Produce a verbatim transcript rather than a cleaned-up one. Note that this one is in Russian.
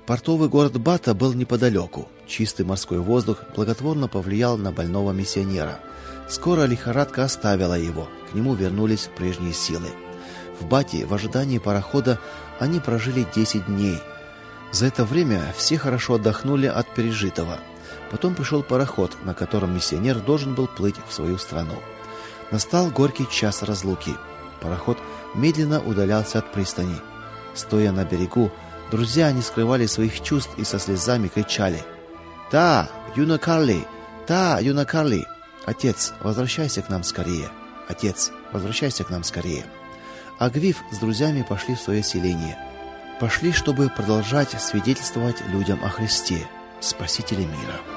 Портовый город Бата был неподалеку. Чистый морской воздух благотворно повлиял на больного миссионера. Скоро лихорадка оставила его, к нему вернулись прежние силы. В Бате в ожидании парохода они прожили десять дней. За это время все хорошо отдохнули от пережитого. Потом пришел пароход, на котором миссионер должен был плыть в свою страну. Настал горький час разлуки. Пароход медленно удалялся от пристани. Стоя на берегу, друзья не скрывали своих чувств и со слезами кричали: "Та, Юна Карли! Та, Юна Карли! Отец, возвращайся к нам скорее! Отец, возвращайся к нам скорее!" А Гвиф с друзьями пошли в свое селение. Пошли, чтобы продолжать свидетельствовать людям о Христе, Спасителе мира.